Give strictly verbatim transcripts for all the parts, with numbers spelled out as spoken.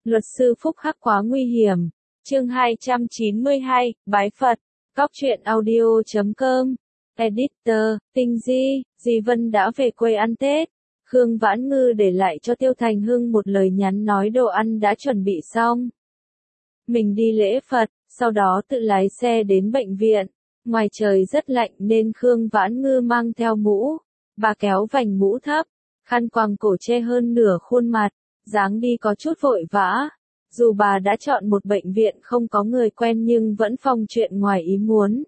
Luật sư Phúc Hắc quá nguy hiểm. Chương hai trăm chín mươi hai, Bái Phật. Góc truyện audio chấm com. Editor, Tinh Di, Di Vân đã về quê ăn Tết. Khương Vãn Ngư để lại cho Tiêu Thành Hưng một lời nhắn nói đồ ăn đã chuẩn bị xong. Mình đi lễ Phật, sau đó tự lái xe đến bệnh viện. Ngoài trời rất lạnh nên Khương Vãn Ngư mang theo mũ. Bà kéo vành mũ thấp, khăn quàng cổ che hơn nửa khuôn mặt, dáng đi có chút vội vã. Dù bà đã chọn một bệnh viện không có người quen nhưng vẫn phòng chuyện ngoài ý muốn.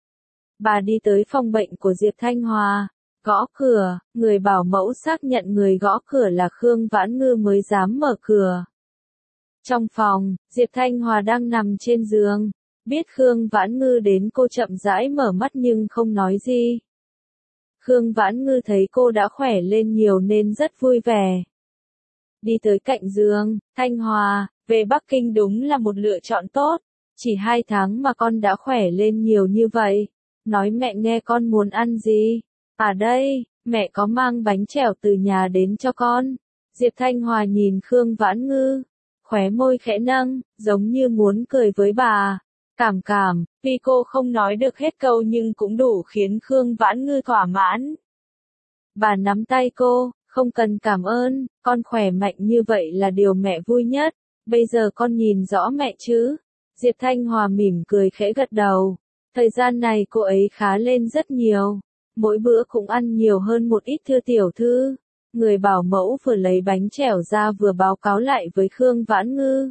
Bà đi tới phòng bệnh của Diệp Thanh Hòa, gõ cửa, người bảo mẫu xác nhận người gõ cửa là Khương Vãn Ngư mới dám mở cửa. Trong phòng, Diệp Thanh Hòa đang nằm trên giường, biết Khương Vãn Ngư đến cô chậm rãi mở mắt nhưng không nói gì. Khương Vãn Ngư thấy cô đã khỏe lên nhiều nên rất vui vẻ. Đi tới cạnh giường, Thanh Hòa, về Bắc Kinh đúng là một lựa chọn tốt. Chỉ hai tháng mà con đã khỏe lên nhiều như vậy. Nói mẹ nghe con muốn ăn gì? À đây, mẹ có mang bánh chèo từ nhà đến cho con. Diệp Thanh Hòa nhìn Khương Vãn Ngư, khóe môi khẽ nâng, giống như muốn cười với bà. Cảm cảm, vì cô không nói được hết câu nhưng cũng đủ khiến Khương Vãn Ngư thỏa mãn. Bà nắm tay cô, không cần cảm ơn, con khỏe mạnh như vậy là điều mẹ vui nhất. Bây giờ con nhìn rõ mẹ chứ? Diệp Thanh Hòa mỉm cười khẽ gật đầu. Thời gian này cô ấy khá lên rất nhiều. Mỗi bữa cũng ăn nhiều hơn một ít thưa tiểu thư. Người bảo mẫu vừa lấy bánh chèo ra vừa báo cáo lại với Khương Vãn Ngư.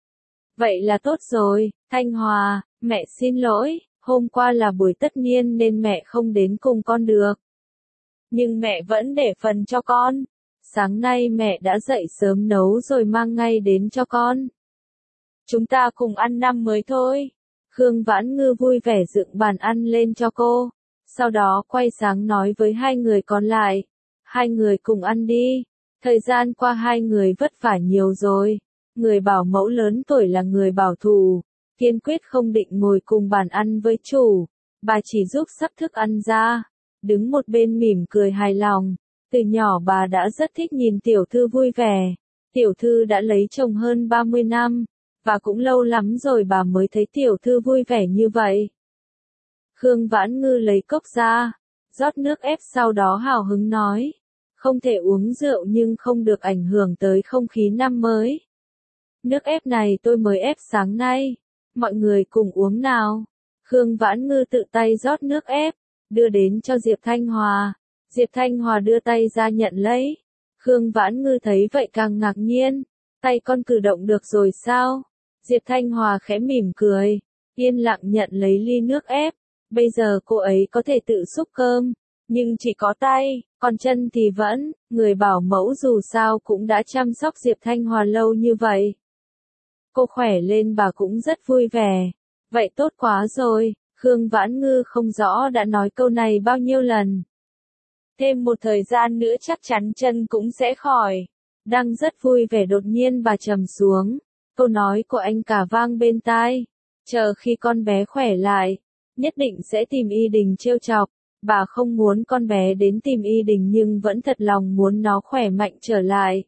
Vậy là tốt rồi, Thanh Hòa, mẹ xin lỗi, hôm qua là buổi tất niên nên mẹ không đến cùng con được. Nhưng mẹ vẫn để phần cho con. Sáng nay mẹ đã dậy sớm nấu rồi mang ngay đến cho con. Chúng ta cùng ăn năm mới thôi. Khương Vãn Ngư vui vẻ dựng bàn ăn lên cho cô. Sau đó quay sang nói với hai người còn lại. Hai người cùng ăn đi. Thời gian qua hai người vất vả nhiều rồi. Người bảo mẫu lớn tuổi là người bảo thủ. Kiên quyết không định ngồi cùng bàn ăn với chủ. Bà chỉ giúp sắp thức ăn ra. Đứng một bên mỉm cười hài lòng. Từ nhỏ bà đã rất thích nhìn tiểu thư vui vẻ. Tiểu thư đã lấy chồng hơn ba mươi năm. Và cũng lâu lắm rồi bà mới thấy tiểu thư vui vẻ như vậy. Khương Vãn Ngư lấy cốc ra. Rót nước ép sau đó hào hứng nói. Không thể uống rượu nhưng không được ảnh hưởng tới không khí năm mới. Nước ép này tôi mới ép sáng nay. Mọi người cùng uống nào. Khương Vãn Ngư tự tay rót nước ép. Đưa đến cho Diệp Thanh Hòa. Diệp Thanh Hòa đưa tay ra nhận lấy. Khương Vãn Ngư thấy vậy càng ngạc nhiên. Tay con cử động được rồi sao? Diệp Thanh Hòa khẽ mỉm cười. Yên lặng nhận lấy ly nước ép. Bây giờ cô ấy có thể tự xúc cơm. Nhưng chỉ có tay, còn chân thì vẫn. Người bảo mẫu dù sao cũng đã chăm sóc Diệp Thanh Hòa lâu như vậy. Cô khỏe lên bà cũng rất vui vẻ. Vậy tốt quá rồi. Khương Vãn Ngư không rõ đã nói câu này bao nhiêu lần. Thêm một thời gian nữa chắc chắn chân cũng sẽ khỏi. Đang rất vui vẻ đột nhiên bà trầm xuống. Câu nói của anh cả vang bên tai. Chờ khi con bé khỏe lại, nhất định sẽ tìm Y Đình trêu chọc. Bà không muốn con bé đến tìm Y Đình nhưng vẫn thật lòng muốn nó khỏe mạnh trở lại.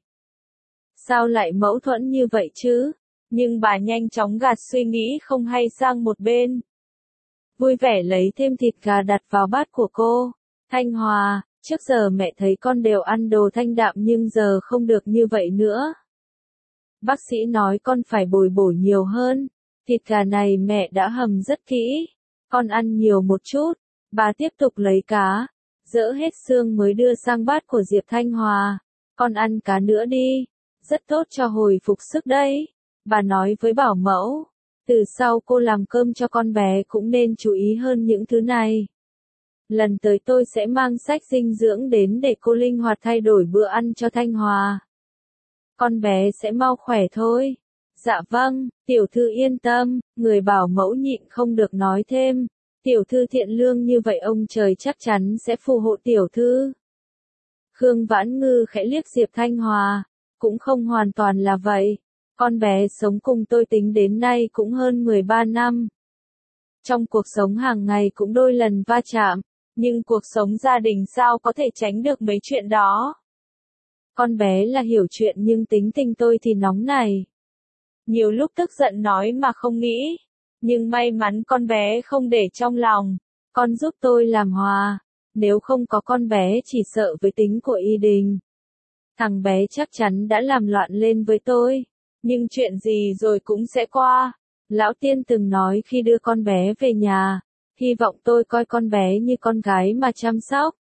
Sao lại mâu thuẫn như vậy chứ? Nhưng bà nhanh chóng gạt suy nghĩ không hay sang một bên. Vui vẻ lấy thêm thịt gà đặt vào bát của cô. Thanh Hòa, trước giờ mẹ thấy con đều ăn đồ thanh đạm nhưng giờ không được như vậy nữa. Bác sĩ nói con phải bồi bổ nhiều hơn. Thịt gà này mẹ đã hầm rất kỹ. Con ăn nhiều một chút. Bà tiếp tục lấy cá. Dỡ hết xương mới đưa sang bát của Diệp Thanh Hòa. Con ăn cá nữa đi. Rất tốt cho hồi phục sức đấy. Bà nói với bảo mẫu. Từ sau cô làm cơm cho con bé cũng nên chú ý hơn những thứ này. Lần tới tôi sẽ mang sách dinh dưỡng đến để cô linh hoạt thay đổi bữa ăn cho Thanh Hòa. Con bé sẽ mau khỏe thôi. Dạ vâng, tiểu thư yên tâm, người bảo mẫu nhịn không được nói thêm. Tiểu thư thiện lương như vậy ông trời chắc chắn sẽ phù hộ tiểu thư. Khương Vãn Ngư khẽ liếc Diệp Thanh Hòa. Cũng không hoàn toàn là vậy. Con bé sống cùng tôi tính đến nay cũng hơn mười ba năm. Trong cuộc sống hàng ngày cũng đôi lần va chạm. Nhưng cuộc sống gia đình sao có thể tránh được mấy chuyện đó. Con bé là hiểu chuyện nhưng tính tình tôi thì nóng này. Nhiều lúc tức giận nói mà không nghĩ. Nhưng may mắn con bé không để trong lòng. Con giúp tôi làm hòa. Nếu không có con bé chỉ sợ với tính của Y Đình. Thằng bé chắc chắn đã làm loạn lên với tôi. Nhưng chuyện gì rồi cũng sẽ qua. Lão tiên từng nói khi đưa con bé về nhà, hy vọng tôi coi con bé như con gái mà chăm sóc.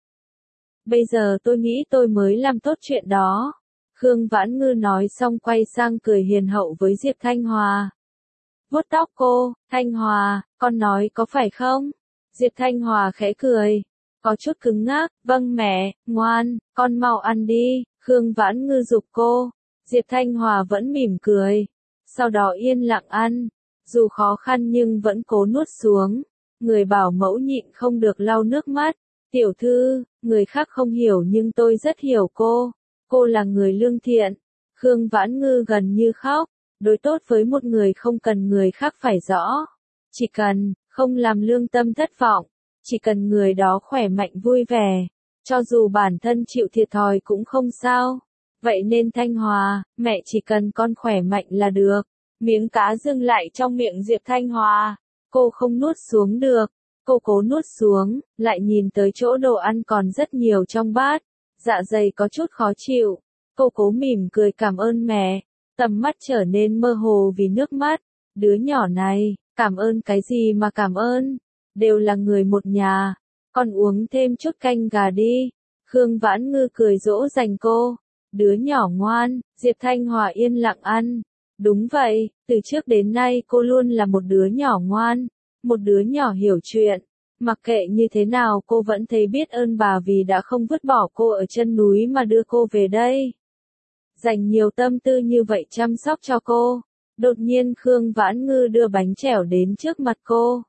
Bây giờ tôi nghĩ tôi mới làm tốt chuyện đó. Khương Vãn Ngư nói xong quay sang cười hiền hậu với Diệp Thanh Hòa. Vuốt tóc cô, Thanh Hòa, con nói có phải không? Diệp Thanh Hòa khẽ cười. Có chút cứng ngắc, vâng mẹ, ngoan, con mau ăn đi, Khương Vãn Ngư giục cô. Diệp Thanh Hòa vẫn mỉm cười. Sau đó yên lặng ăn. Dù khó khăn nhưng vẫn cố nuốt xuống. Người bảo mẫu nhịn không được lau nước mắt. Tiểu thư, người khác không hiểu nhưng tôi rất hiểu cô. Cô là người lương thiện. Khương Vãn Ngư gần như khóc. Đối tốt với một người không cần người khác phải rõ. Chỉ cần, không làm lương tâm thất vọng. Chỉ cần người đó khỏe mạnh vui vẻ. Cho dù bản thân chịu thiệt thòi cũng không sao. Vậy nên Thanh Hòa, mẹ chỉ cần con khỏe mạnh là được. Miếng cá dừng lại trong miệng Diệp Thanh Hòa. Cô không nuốt xuống được. Cô cố nuốt xuống, lại nhìn tới chỗ đồ ăn còn rất nhiều trong bát. Dạ dày có chút khó chịu. Cô cố mỉm cười cảm ơn mẹ. Tầm mắt trở nên mơ hồ vì nước mắt. Đứa nhỏ này, cảm ơn cái gì mà cảm ơn. Đều là người một nhà. Con uống thêm chút canh gà đi. Khương Vãn Ngư cười dỗ dành cô. Đứa nhỏ ngoan, Diệp Thanh Hòa yên lặng ăn. Đúng vậy, từ trước đến nay cô luôn là một đứa nhỏ ngoan. Một đứa nhỏ hiểu chuyện. Mặc kệ như thế nào cô vẫn thấy biết ơn bà vì đã không vứt bỏ cô ở chân núi mà đưa cô về đây. Dành nhiều tâm tư như vậy chăm sóc cho cô. Đột nhiên Khương Vãn Ngư đưa bánh chèo đến trước mặt cô.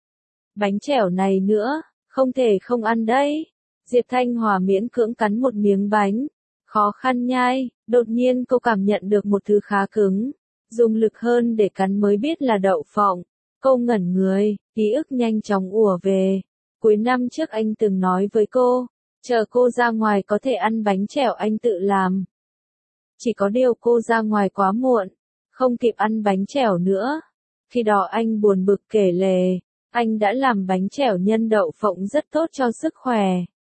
Bánh chèo này nữa, không thể không ăn đấy. Diệp Thanh Hòa miễn cưỡng cắn một miếng bánh. Khó khăn nhai, đột nhiên cô cảm nhận được một thứ khá cứng. Dùng lực hơn để cắn mới biết là đậu phộng. Cô ngẩn người, ký ức nhanh chóng ùa về. Cuối năm trước anh từng nói với cô, chờ cô ra ngoài có thể ăn bánh chèo anh tự làm. Chỉ có điều cô ra ngoài quá muộn, không kịp ăn bánh chèo nữa. Khi đó anh buồn bực kể lể, anh đã làm bánh chèo nhân đậu phộng rất tốt cho sức khỏe.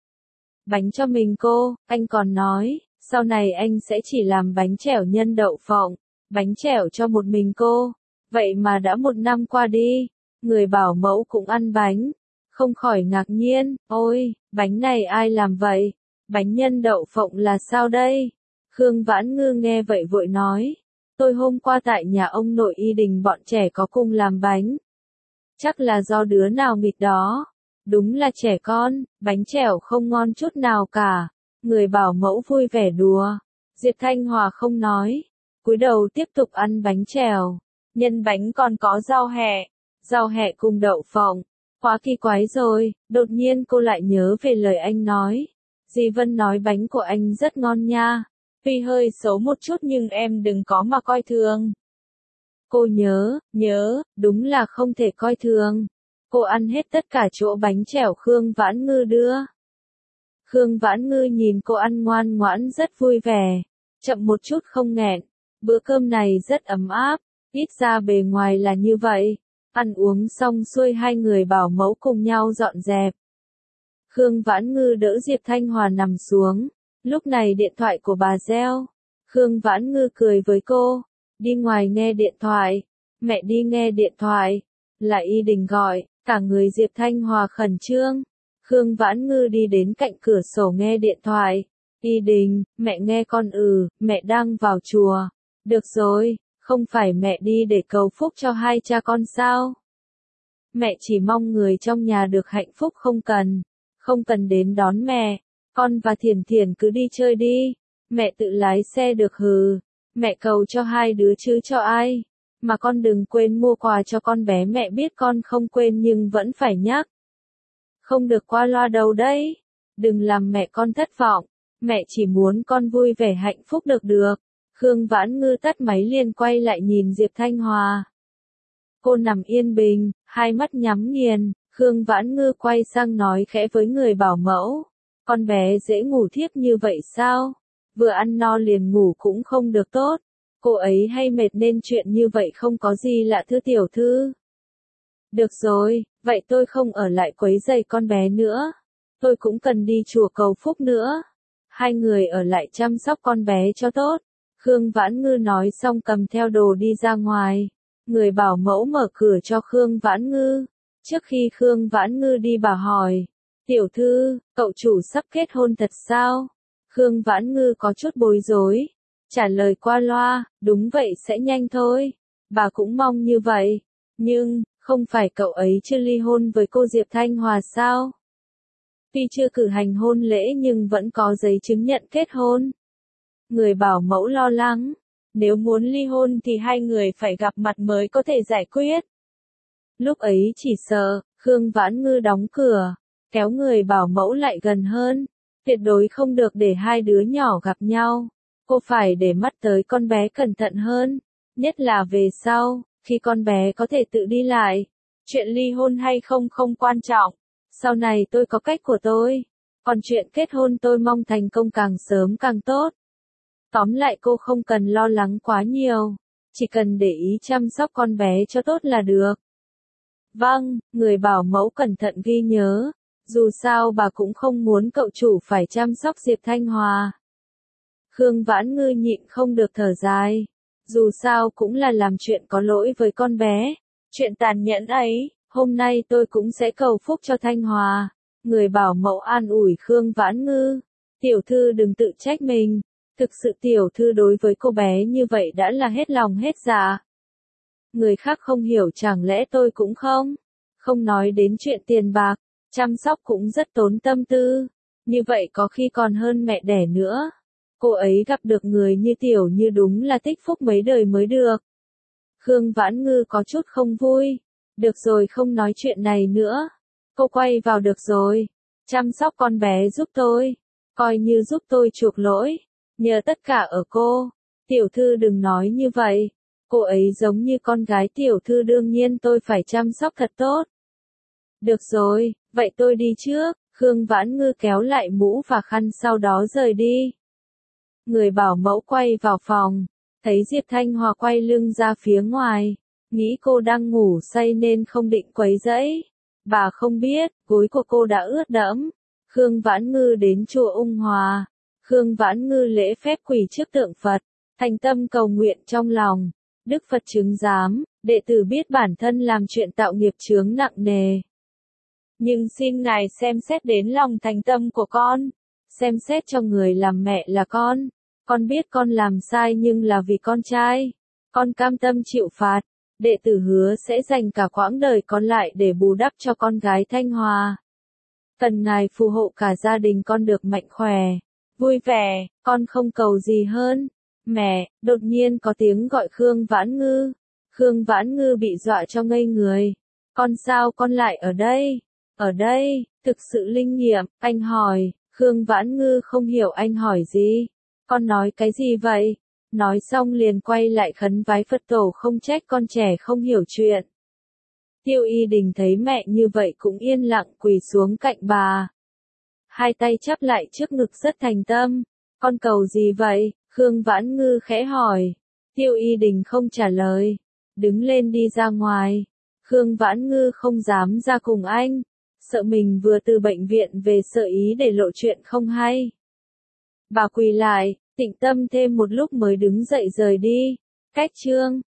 Bánh cho mình cô, anh còn nói, sau này anh sẽ chỉ làm bánh chèo nhân đậu phộng, bánh chèo cho một mình cô. Vậy mà đã một năm qua đi, người bảo mẫu cũng ăn bánh. Không khỏi ngạc nhiên, ôi, bánh này ai làm vậy? Bánh nhân đậu phộng là sao đây? Khương Vãn Ngư nghe vậy vội nói, tôi hôm qua tại nhà ông nội Y Đình bọn trẻ có cùng làm bánh. Chắc là do đứa nào nghịch đó. Đúng là trẻ con, bánh chèo không ngon chút nào cả. Người bảo mẫu vui vẻ đùa. Diệp Thanh Hòa không nói. Cúi đầu tiếp tục ăn bánh chèo. Nhân bánh còn có rau hẹ. Rau hẹ cùng đậu phộng. Quá kỳ quái rồi, đột nhiên cô lại nhớ về lời anh nói. Dì Vân nói bánh của anh rất ngon nha. Tuy hơi xấu một chút nhưng em đừng có mà coi thường. Cô nhớ, nhớ, đúng là không thể coi thường. Cô ăn hết tất cả chỗ bánh chèo Khương Vãn Ngư đưa. Khương Vãn Ngư nhìn cô ăn ngoan ngoãn rất vui vẻ. Chậm một chút không nghẹn. Bữa cơm này rất ấm áp. Ít ra bề ngoài là như vậy. Ăn uống xong xuôi hai người bảo mẫu cùng nhau dọn dẹp. Khương Vãn Ngư đỡ Diệp Thanh Hòa nằm xuống. Lúc này điện thoại của bà reo. Khương Vãn Ngư cười với cô. Đi ngoài nghe điện thoại. Mẹ đi nghe điện thoại. Là Y Đình gọi. Cả người Diệp Thanh Hòa khẩn trương. Khương Vãn Ngư đi đến cạnh cửa sổ nghe điện thoại. Y Đình, mẹ nghe con ừ, mẹ đang vào chùa. Được rồi, không phải mẹ đi để cầu phúc cho hai cha con sao? Mẹ chỉ mong người trong nhà được hạnh phúc không cần. Không cần đến đón mẹ. Con và Thiền Thiền cứ đi chơi đi. Mẹ tự lái xe được hừ. Mẹ cầu cho hai đứa chứ cho ai. Mà con đừng quên mua quà cho con bé, mẹ biết con không quên nhưng vẫn phải nhắc. Không được qua loa đâu đấy. Đừng làm mẹ con thất vọng. Mẹ chỉ muốn con vui vẻ hạnh phúc được được. Khương Vãn Ngư tắt máy liền quay lại nhìn Diệp Thanh Hòa. Cô nằm yên bình, hai mắt nhắm nghiền. Khương Vãn Ngư quay sang nói khẽ với người bảo mẫu. Con bé dễ ngủ thiếp như vậy sao? Vừa ăn no liền ngủ cũng không được tốt. Cô ấy hay mệt nên chuyện như vậy không có gì lạ thưa tiểu thư. Được rồi, vậy tôi không ở lại quấy rầy con bé nữa. Tôi cũng cần đi chùa cầu phúc nữa. Hai người ở lại chăm sóc con bé cho tốt. Khương Vãn Ngư nói xong cầm theo đồ đi ra ngoài. Người bảo mẫu mở cửa cho Khương Vãn Ngư. Trước khi Khương Vãn Ngư đi bà hỏi. Tiểu thư, cậu chủ sắp kết hôn thật sao? Khương Vãn Ngư có chút bối rối. Trả lời qua loa, đúng vậy sẽ nhanh thôi. Bà cũng mong như vậy. Nhưng, không phải cậu ấy chưa ly hôn với cô Diệp Thanh Hòa sao? Tuy chưa cử hành hôn lễ nhưng vẫn có giấy chứng nhận kết hôn. Người bảo mẫu lo lắng. Nếu muốn ly hôn thì hai người phải gặp mặt mới có thể giải quyết. Lúc ấy chỉ sợ, Khương Vãn Ngư đóng cửa, kéo người bảo mẫu lại gần hơn. Tuyệt đối không được để hai đứa nhỏ gặp nhau. Cô phải để mắt tới con bé cẩn thận hơn. Nhất là về sau, khi con bé có thể tự đi lại. Chuyện ly hôn hay không không quan trọng. Sau này tôi có cách của tôi. Còn chuyện kết hôn tôi mong thành công càng sớm càng tốt. Tóm lại cô không cần lo lắng quá nhiều. Chỉ cần để ý chăm sóc con bé cho tốt là được. Vâng, người bảo mẫu cẩn thận ghi nhớ. Dù sao bà cũng không muốn cậu chủ phải chăm sóc Diệp Thanh Hòa. Khương Vãn Ngư nhịn không được thở dài. Dù sao cũng là làm chuyện có lỗi với con bé. Chuyện tàn nhẫn ấy, hôm nay tôi cũng sẽ cầu phúc cho Thanh Hòa. Người bảo mẫu an ủi Khương Vãn Ngư. Tiểu thư đừng tự trách mình. Thực sự tiểu thư đối với cô bé như vậy đã là hết lòng hết dạ. Người khác không hiểu chẳng lẽ tôi cũng không? Không nói đến chuyện tiền bạc, chăm sóc cũng rất tốn tâm tư. Như vậy có khi còn hơn mẹ đẻ nữa. Cô ấy gặp được người như tiểu như đúng là tích phúc mấy đời mới được. Khương Vãn Ngư có chút không vui. Được rồi không nói chuyện này nữa. Cô quay vào được rồi. Chăm sóc con bé giúp tôi. Coi như giúp tôi chuộc lỗi. Nhờ tất cả ở cô. Tiểu thư đừng nói như vậy. Cô ấy giống như con gái tiểu thư đương nhiên tôi phải chăm sóc thật tốt. Được rồi, vậy tôi đi trước. Khương Vãn Ngư kéo lại mũ và khăn sau đó rời đi. Người bảo mẫu quay vào phòng. Thấy Diệp Thanh Hòa quay lưng ra phía ngoài. Nghĩ cô đang ngủ say nên không định quấy rẫy. Bà không biết, gối của cô đã ướt đẫm. Khương Vãn Ngư đến chùa Ung Hòa. Khương Vãn Ngư lễ phép quỳ trước tượng Phật. Thành tâm cầu nguyện trong lòng. Đức Phật chứng giám, đệ tử biết bản thân làm chuyện tạo nghiệp chướng nặng nề. Nhưng xin Ngài xem xét đến lòng thành tâm của con. Xem xét cho người làm mẹ là con. Con biết con làm sai nhưng là vì con trai. Con cam tâm chịu phạt. Đệ tử hứa sẽ dành cả quãng đời còn lại để bù đắp cho con gái Thanh Hòa. Cần Ngài phù hộ cả gia đình con được mạnh khỏe, vui vẻ, con không cầu gì hơn. Mẹ, đột nhiên có tiếng gọi Khương Vãn Ngư. Khương Vãn Ngư bị dọa cho ngây người. Con sao con lại ở đây? Ở đây, thực sự linh nghiệm, anh hỏi. Khương Vãn Ngư không hiểu anh hỏi gì. Con nói cái gì vậy? Nói xong liền quay lại khấn vái Phật tổ không trách con trẻ không hiểu chuyện. Tiêu Y Đình thấy mẹ như vậy cũng yên lặng quỳ xuống cạnh bà. Hai tay chắp lại trước ngực rất thành tâm. Con cầu gì vậy? Khương Vãn Ngư khẽ hỏi. Tiêu Y Đình không trả lời. Đứng lên đi ra ngoài. Khương Vãn Ngư không dám ra cùng anh. Sợ mình vừa từ bệnh viện về sợ ý để lộ chuyện không hay. Bà quỳ lại, tĩnh tâm thêm một lúc mới đứng dậy rời đi. Cách chương